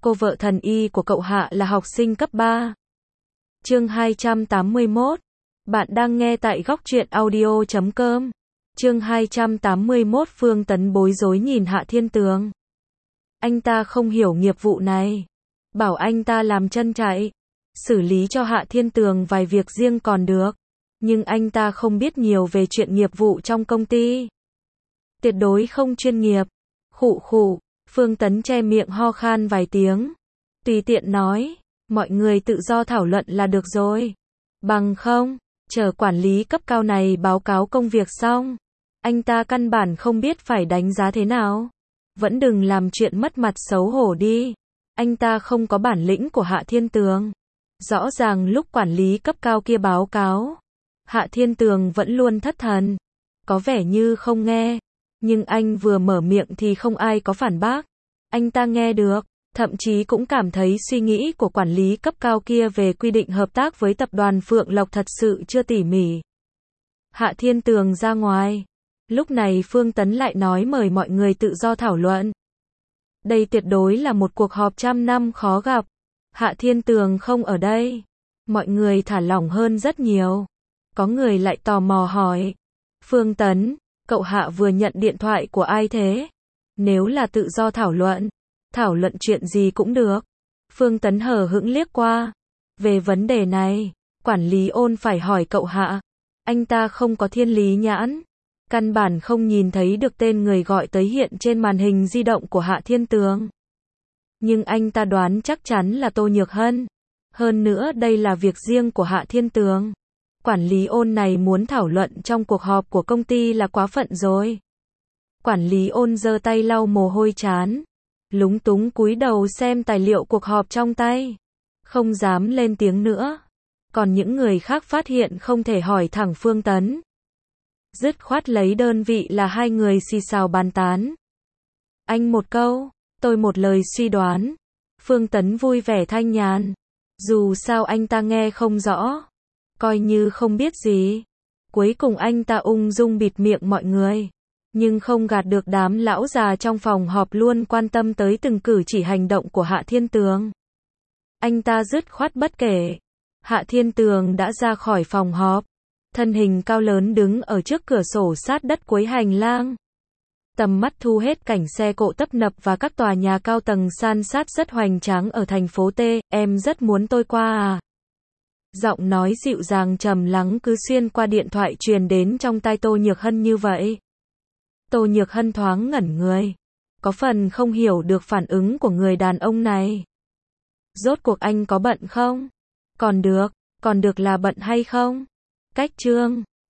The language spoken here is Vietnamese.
Cô vợ thần y của cậu Hạ là học sinh cấp 3. Chương 281. Bạn đang nghe tại Góc Truyện Audio.com. Chương 281. Phương Tấn bối rối nhìn Hạ Thiên Tường. Anh ta không hiểu nghiệp vụ này. Bảo anh ta làm chân chạy. Xử lý cho Hạ Thiên Tường vài việc riêng còn được. Nhưng anh ta không biết nhiều về chuyện nghiệp vụ trong công ty. Tuyệt đối không chuyên nghiệp. Khụ khụ. Phương Tấn che miệng ho khan vài tiếng. Tùy tiện nói, mọi người tự do thảo luận là được rồi. Bằng không, chờ quản lý cấp cao này báo cáo công việc xong. Anh ta căn bản không biết phải đánh giá thế nào. Vẫn đừng làm chuyện mất mặt xấu hổ đi. Anh ta không có bản lĩnh của Hạ Thiên Tường. Rõ ràng lúc quản lý cấp cao kia báo cáo, Hạ Thiên Tường vẫn luôn thất thần. Có vẻ như không nghe. Nhưng anh vừa mở miệng thì không ai có phản bác. Anh ta nghe được, thậm chí cũng cảm thấy suy nghĩ của quản lý cấp cao kia về quy định hợp tác với tập đoàn Phượng Lộc thật sự chưa tỉ mỉ. Hạ Thiên Tường ra ngoài. Lúc này Phương Tấn lại nói mời mọi người tự do thảo luận. Đây tuyệt đối là một cuộc họp trăm năm khó gặp. Hạ Thiên Tường không ở đây. Mọi người thả lỏng hơn rất nhiều. Có người lại tò mò hỏi. Phương Tấn, cậu Hạ vừa nhận điện thoại của ai thế? Nếu là tự do thảo luận chuyện gì cũng được. Phương Tấn hờ hững liếc qua. Về vấn đề này, quản lý Ôn phải hỏi cậu Hạ. Anh ta không có thiên lý nhãn. Căn bản không nhìn thấy được tên người gọi tới hiện trên màn hình di động của Hạ Thiên Tường. Nhưng anh ta đoán chắc chắn là Tô Nhược Hân. Hơn nữa đây là việc riêng của Hạ Thiên Tường. Quản lý Ôn này muốn thảo luận trong cuộc họp của công ty là quá phận rồi. Quản lý Ôn giơ tay lau mồ hôi trán. Lúng túng cúi đầu xem tài liệu cuộc họp trong tay. Không dám lên tiếng nữa. Còn những người khác phát hiện không thể hỏi thẳng Phương Tấn. Dứt khoát lấy đơn vị là hai người xì xào bàn tán. Anh một câu, tôi một lời suy đoán. Phương Tấn vui vẻ thanh nhàn. Dù sao anh ta nghe không rõ. Coi như không biết gì. Cuối cùng anh ta ung dung bịt miệng mọi người. Nhưng không gạt được đám lão già trong phòng họp luôn quan tâm tới từng cử chỉ hành động của Hạ Thiên Tường. Anh ta dứt khoát bất kể. Hạ Thiên Tường đã ra khỏi phòng họp. Thân hình cao lớn đứng ở trước cửa sổ sát đất cuối hành lang. Tầm mắt thu hết cảnh xe cộ tấp nập và các tòa nhà cao tầng san sát rất hoành tráng ở thành phố T. Em rất muốn tôi qua à? Giọng nói dịu dàng trầm lắng cứ xuyên qua điện thoại truyền đến trong tai Tô Nhược Hân như vậy. Tô Nhược Hân thoáng ngẩn người. Có phần không hiểu được phản ứng của người đàn ông này. Rốt cuộc anh có bận không? Còn được là bận hay không? Cách chương